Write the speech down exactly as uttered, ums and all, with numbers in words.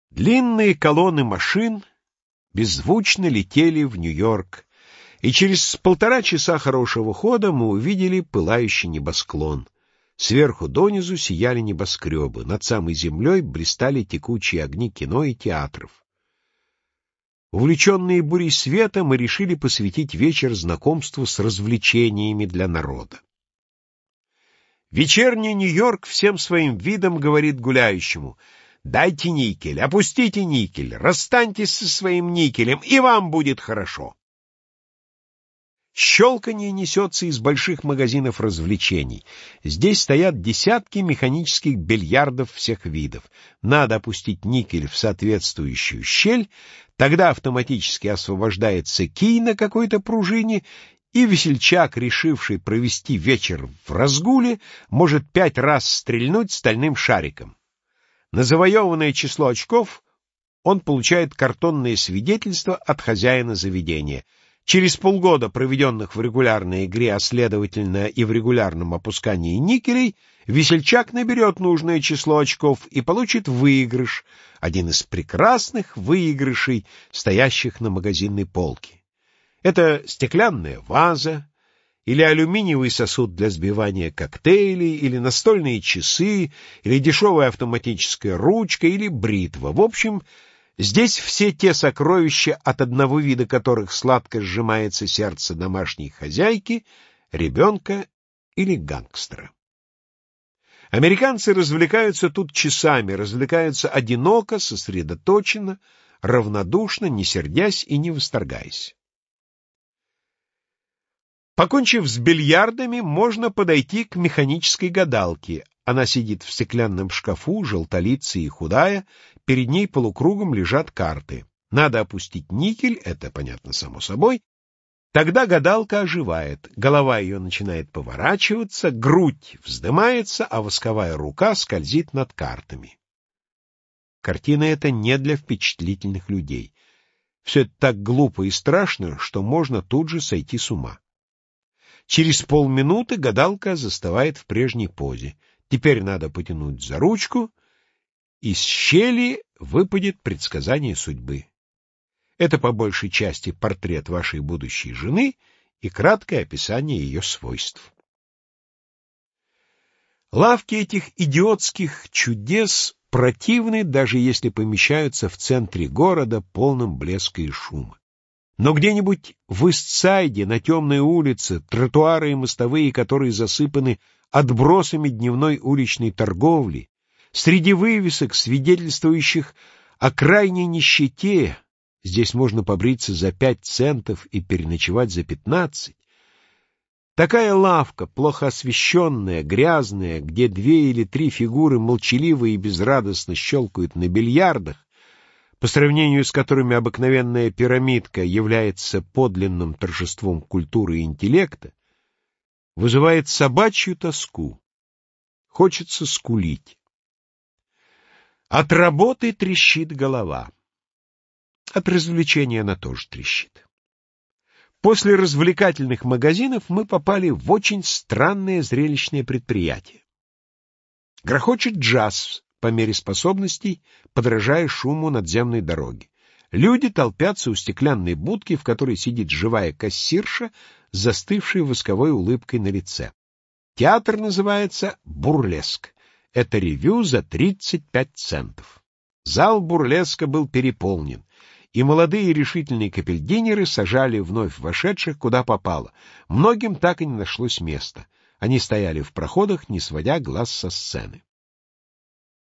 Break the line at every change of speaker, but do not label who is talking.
Длинные колонны машин беззвучно летели в Нью-Йорк, и через полтора часа хорошего хода мы увидели пылающий небосклон. Сверху донизу сияли небоскребы, над самой землей блистали текучие огни кино и театров. Увлеченные бурей света, мы решили посвятить вечер знакомству с развлечениями для народа. Вечерний Нью-Йорк всем своим видом говорит гуляющему: «Дайте никель, опустите никель, расстаньтесь со своим никелем, и вам будет хорошо». Щелканье несется из больших магазинов развлечений. Здесь стоят десятки механических бильярдов всех видов. Надо опустить никель в соответствующую щель, тогда автоматически освобождается кий на какой-то пружине, и весельчак, решивший провести вечер в разгуле, может пять раз стрельнуть стальным шариком. На завоеванное число очков он получает картонное свидетельство от хозяина заведения. Через полгода, проведенных в регулярной игре, а следовательно и в регулярном опускании никелей, весельчак наберет нужное число очков и получит выигрыш, один из прекрасных выигрышей, стоящих на магазинной полке. Это стеклянная ваза, или алюминиевый сосуд для сбивания коктейлей, или настольные часы, или дешевая автоматическая ручка, или бритва. В общем, здесь все те сокровища, от одного вида которых сладко сжимается сердце домашней хозяйки, ребенка или гангстера. Американцы развлекаются тут часами, развлекаются одиноко, сосредоточенно, равнодушно, не сердясь и не восторгаясь. Покончив с бильярдами, можно подойти к механической гадалке. Она сидит в стеклянном шкафу, желтолицая и худая, перед ней полукругом лежат карты. Надо опустить никель, это понятно само собой. Тогда гадалка оживает, голова ее начинает поворачиваться, грудь вздымается, а восковая рука скользит над картами. Картина эта не для впечатлительных людей. Все это так глупо и страшно, что можно тут же сойти с ума. Через полминуты гадалка застывает в прежней позе. Теперь надо потянуть за ручку, из щели выпадет предсказание судьбы. Это по большей части портрет вашей будущей жены и краткое описание ее свойств. Лавки этих идиотских чудес противны, даже если помещаются в центре города, полном блеска и шума. Но где-нибудь в Ист-Сайде, на темной улице, тротуары и мостовые, которые засыпаны отбросами дневной уличной торговли, среди вывесок, свидетельствующих о крайней нищете, здесь можно побриться за пять центов и переночевать за пятнадцать, такая лавка, плохо освещенная, грязная, где две или три фигуры молчаливо и безрадостно щелкают на бильярдах, по сравнению с которыми обыкновенная пирамидка является подлинным торжеством культуры и интеллекта, вызывает собачью тоску. Хочется скулить. От работы трещит голова. От развлечения она тоже трещит. После развлекательных магазинов мы попали в очень странное зрелищное предприятие. Грохочет джаз по мере способностей, подражая шуму надземной дороги. Люди толпятся у стеклянной будки, в которой сидит живая кассирша с застывшей восковой улыбкой на лице. Театр называется «Бурлеск». Это ревю за тридцать пять центов. Зал бурлеска был переполнен, и молодые решительные капельдинеры сажали вновь вошедших куда попало. Многим так и не нашлось места. Они стояли в проходах, не сводя глаз со сцены.